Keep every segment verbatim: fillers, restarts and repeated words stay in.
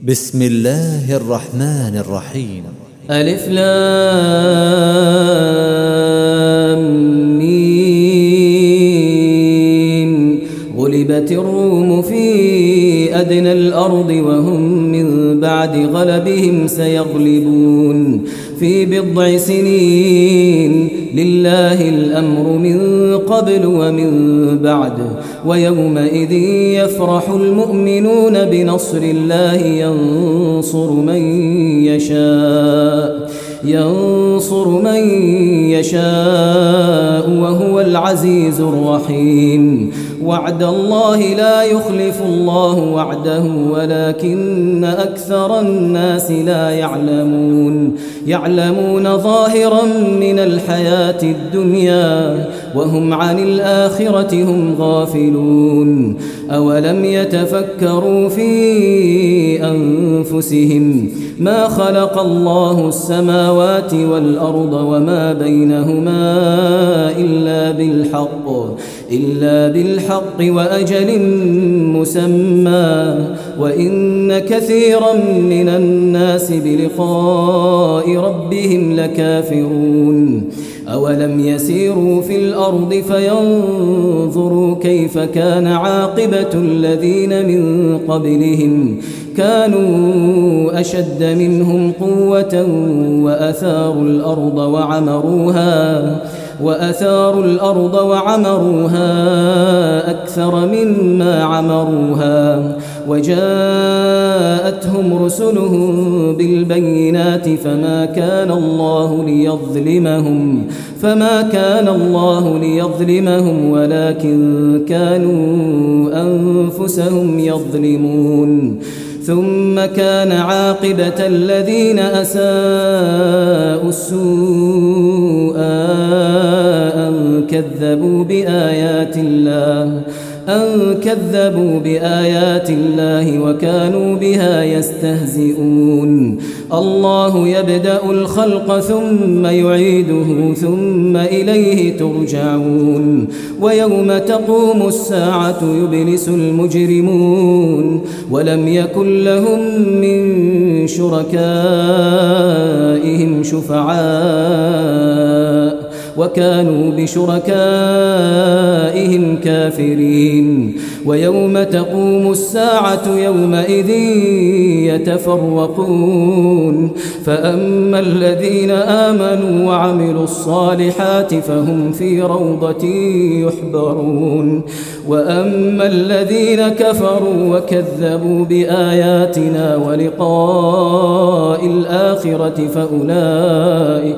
بسم الله الرحمن الرحيم. ألف لام ميم. غلبت الروم في أدنى الأرض وهم من بعد غلبهم سيغلبون في بضع سنين. لله الأمر من قبل ومن بعد ويومئذ يفرح المؤمنون بنصر الله ينصر من يشاء ينصر من يشاء وهو العزيز الرحيم. وعد الله لا يخلف الله وعده ولكن أكثر الناس لا يعلمون يعلمون ظاهرا من الحياة الدنيا وهم عن الآخرة هم غافلون. أولم يتفكروا في أنفسهم ما خلق الله السماوات والأرض وما بينهما إلا بالحق إلا بالحق وأجل مسمى وإن كثيرا من الناس بلقاء ربهم لكافرون. أولم يسيروا في الأرض فينظروا كيف كان عاقبة الذين من قبلهم كانوا أشد منهم قوة وأثاروا الأرض وعمروها وأثاروا الأرض وعمروها أكثر مما عمروها وجاءتهم رسلهم بالبينات فما كان الله ليظلمهم فما كان الله ليظلمهم ولكن كانوا أنفسهم يظلمون. ثم كان عاقبة الذين أساءوا السوء أن كذبوا بآيات الله أن كذبوا بآيات الله وكانوا بها يستهزئون. الله يبدأ الخلق ثم يعيده ثم إليه ترجعون. ويوم تقوم الساعة يبلس المجرمون ولم يكن لهم من شركائهم شفعاء وكانوا بشركائهم كافرين. ويوم تقوم الساعة يومئذ يتفرقون فأما الذين آمنوا وعملوا الصالحات فهم في روضة يحبرون وأما الذين كفروا وكذبوا بآياتنا ولقاء الآخرة فأولئك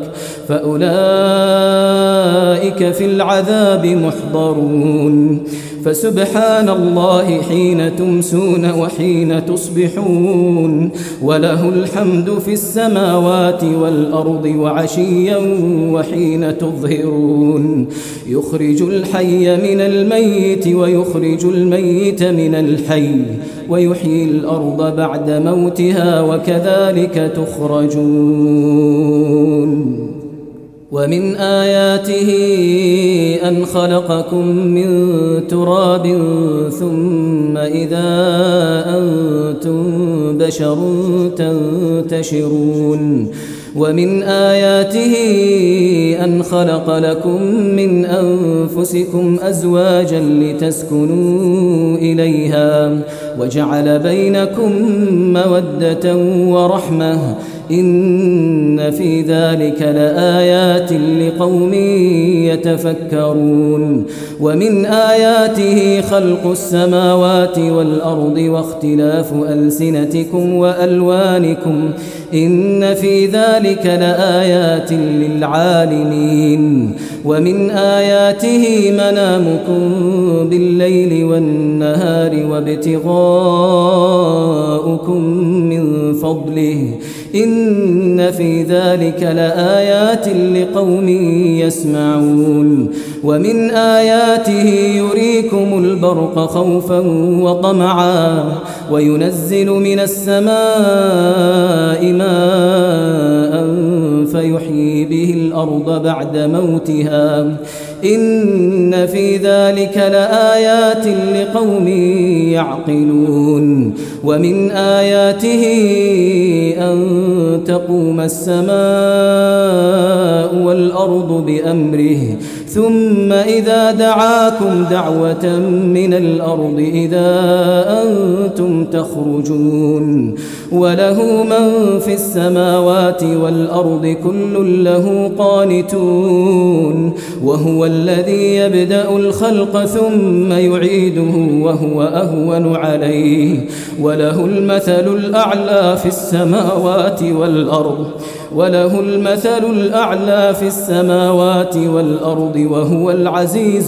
فأولئك في العذاب محضرون. فسبحان الله حين تمسون وحين تصبحون وله الحمد في السماوات والأرض وعشيا وحين تظهرون. يخرج الحي من الميت ويخرج الميت من الحي ويحيي الأرض بعد موتها وكذلك تخرجون. ومن آياته أن خلقكم من تراب ثم إذا أنتم بشر تنتشرون. ومن آياته أن خلق لكم من أنفسكم أزواجا لتسكنوا إليها وجعل بينكم مودة ورحمة إن في ذلك لآيات لقوم يتفكرون. ومن آياته خلق السماوات والأرض واختلاف ألسنتكم وألوانكم إن في ذلك لآيات للعالمين. ومن آياته منامكم بالليل والنهار وابتغاؤكم من فضله إن في ذلك لآيات لقوم يسمعون. ومن آياته يريكم البرق خوفا وطمعا وينزل من السماء ماء فيحيي به الأرض الأرض بعد موتها إن في ذلك لآيات لقوم يعقلون ومن آياته أن تقوم السماء والأرض بأمره ثم إذا دعاكم دعوة من الأرض إذا أنتم تخرجون وله من في السماوات والأرض كل له قانتون وهو الذي يبدأ الخلق ثم يعيده وهو أهون عليه وله المثل الأعلى في السماوات والأرض وله المثل الأعلى في السماوات والأرض وهو العزيز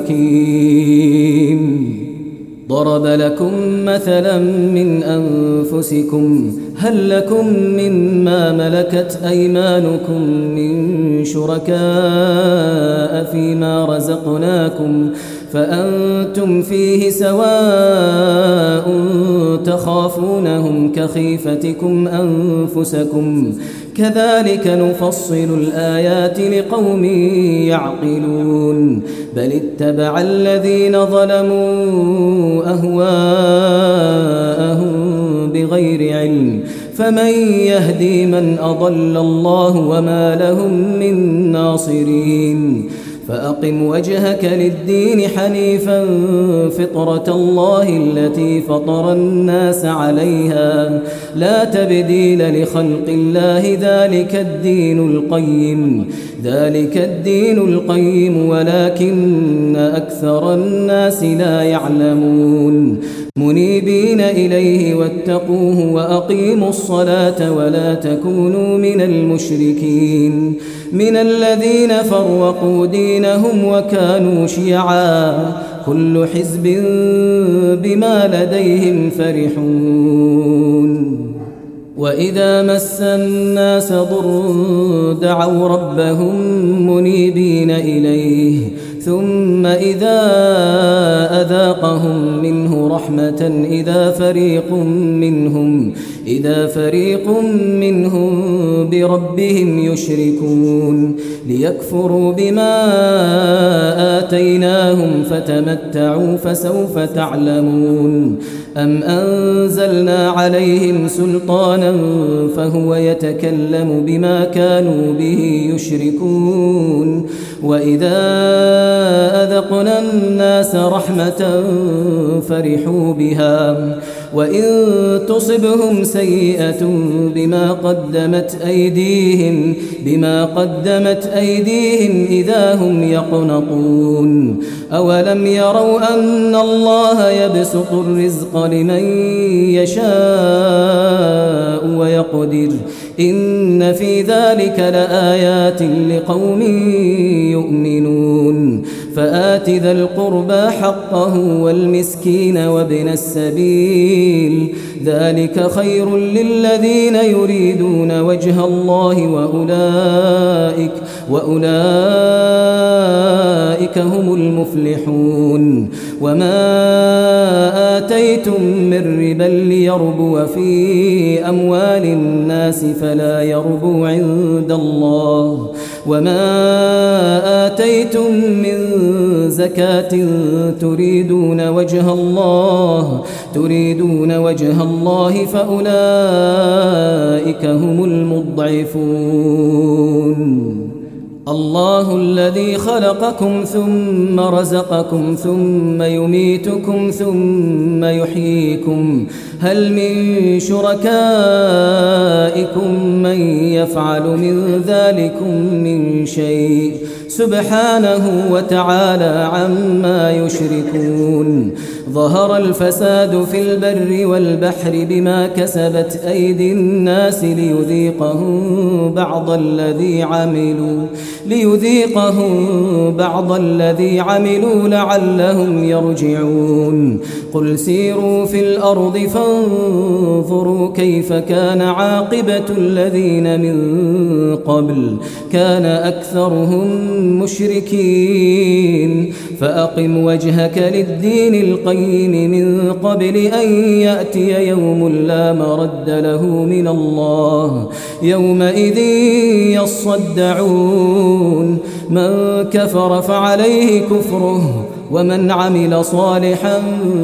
الحكيم ضرب لكم مثلا من أنفسكم هل لكم مما ملكت أيمانكم من شركاء فيما رزقناكم فأنتم فيه سواء تخافونهم كخيفتكم أنفسكم كذلك نفصل الآيات لقوم يعقلون بل اتبع الذين ظلموا أهواءهم بغير علم فمن يهدي من أضل الله وما لهم من ناصرين فأقم وجهك للدين حنيفا فطرة الله التي فطر الناس عليها لا تبديل لخلق الله ذلك الدين القيم ذلك الدين القيم ولكن أكثر الناس لا يعلمون منيبين إليه واتقوه وأقيموا الصلاة ولا تكونوا من المشركين من الذين فرقوا دينهم وكانوا شيعا كل حزب بما لديهم فرحون وإذا مس الناس ضر دعوا ربهم منيبين إليه ثم إذا أذاقهم منه رحمة إذا فريق منهم إذا فريق منهم بربهم يشركون ليكفروا بما آتيناهم فتمتعوا فسوف تعلمون أم أنزلنا عليهم سلطانا فهو يتكلم بما كانوا به يشركون وإذا أذقنا الناس رحمة فرحوا بها وإن تصبهم سيئة بما قدمت أيديهم بما قدمت أيديهم إذا هم يقنطون أولم يروا أن الله يبسط الرزق لمن يشاء ويقدر إن في ذلك لآيات لقوم يؤمنون فآت ذا القربى حقه والمسكين وابن السبيل ذلك خير للذين يريدون وجه الله وأولئك وأولئك هم المفلحون وما آتيتم من ربا ليربو في أموال الناس فلا يربو عند الله وما آتيتم من زكاة تريدون وجه الله تريدون وجه الله فأولئك هم المضعفون الله الذي خلقكم ثم رزقكم ثم يميتكم ثم يحييكم هل من شركائكم من يفعل من ذلكم من شيء سبحانه وتعالى عما يشركون ظهر الفساد في البر والبحر بما كسبت أيدي الناس ليذيقهم بعض الذي عملوا ليذيقهم بعض الذي عملوا لعلهم يرجعون قل سيروا في الأرض فانظروا كيف كان عاقبة الذين من قبل كان أكثرهم مشركين فأقم وجهك للدين القيم من قبل أن يأتي يوم لا مرد له من الله يومئذ يصدعون من كفر فعليه كفره ومن عمل صالحا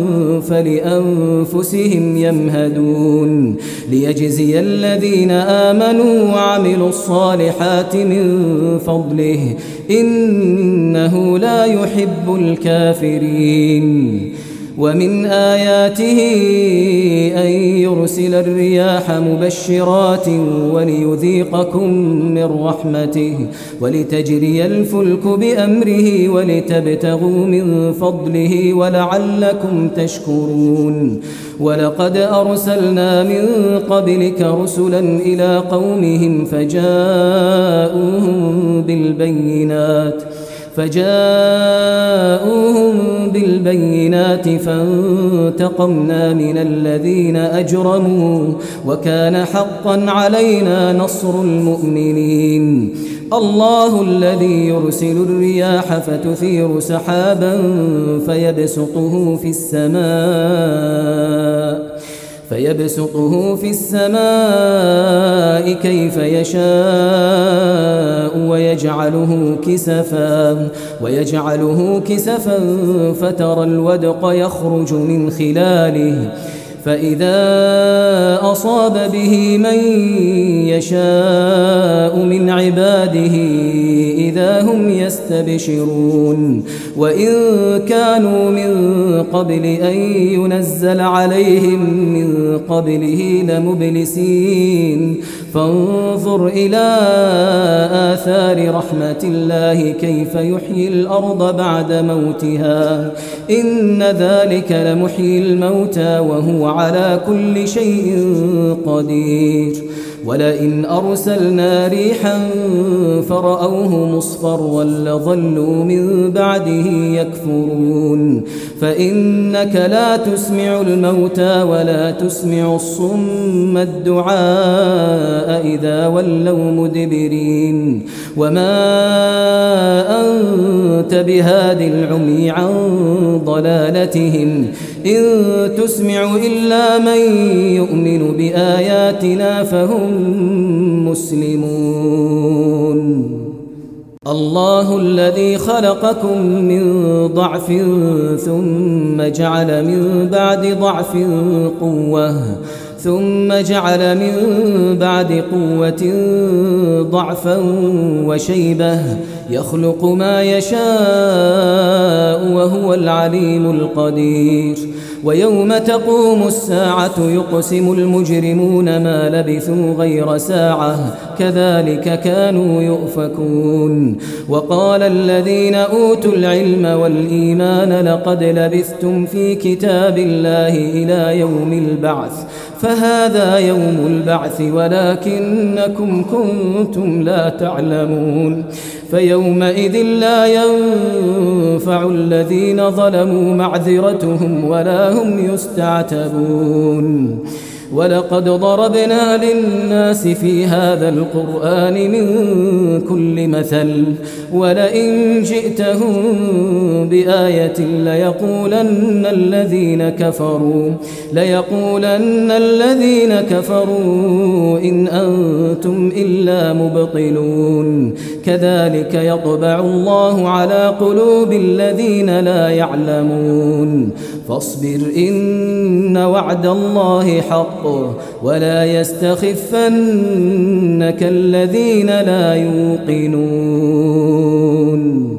فلأنفسهم يمهدون ليجزي الذين آمنوا وعملوا الصالحات من فضله إنه لا يحب الكافرين ومن آياته أن يرسل الرياح مبشرات وليذيقكم من رحمته ولتجري الفلك بأمره ولتبتغوا من فضله ولعلكم تشكرون ولقد أرسلنا من قبلك رسلا إلى قومهم فجاءوهم بالبينات فجاءوهم بالبينات فانتقمنا من الذين أجرموا وكان حقا علينا نصر المؤمنين الله الذي يرسل الرياح فتثير سحابا فيبسطه في السماء فيبسطه في السماء كيف يشاء ويجعله كسفا ويجعله كسفا فترى الودق يخرج من خلاله فإذا أصاب به من يشاء من عباده إذا هم يستبشرون وإن كانوا من قبل أن ينزل عليهم من قبله لمبلسين فانظر إلى آثار رحمة الله كيف يحيي الأرض بعد موتها إن ذلك لمحيي الموتى وهو على كل شيء قدير ولئن أرسلنا ريحا فرأوه مصفرا لظلوا من بعده يكفرون فإنك لا تسمع الموتى ولا تسمع الصم الدعاء إذا ولوا مدبرين وما أنت بهاد العمي عن ضلالتهم إن تسمع إلا من يؤمن بآياتنا فهم مسلمون الله الذي خلقكم من ضعف ثم جعل من بعد ضعف قوة ثم جعل من بعد قوة ضعفا وشيبة يخلق ما يشاء وهو العليم القدير ويوم تقوم الساعة يقسم المجرمون ما لبثوا غير ساعة كذلك كانوا يؤفكون وقال الذين أوتوا العلم والإيمان لقد لبثتم في كتاب الله إلى يوم البعث فهذا يوم البعث ولكنكم كنتم لا تعلمون فيومئذ لا ينفع الذين ظلموا معذرتهم ولا هم يستعتبون ولقد ضربنا للناس في هذا القرآن من كل مثل ولئن جئتهم بآية ليقولن الذين كفروا ليقولن الذين كفروا إن أنتم إلا مبطلون كذلك يطبع الله على قلوب الذين لا يعلمون فاصبر إن وعد الله حق ولا يستخفنك الذين لا يوقنون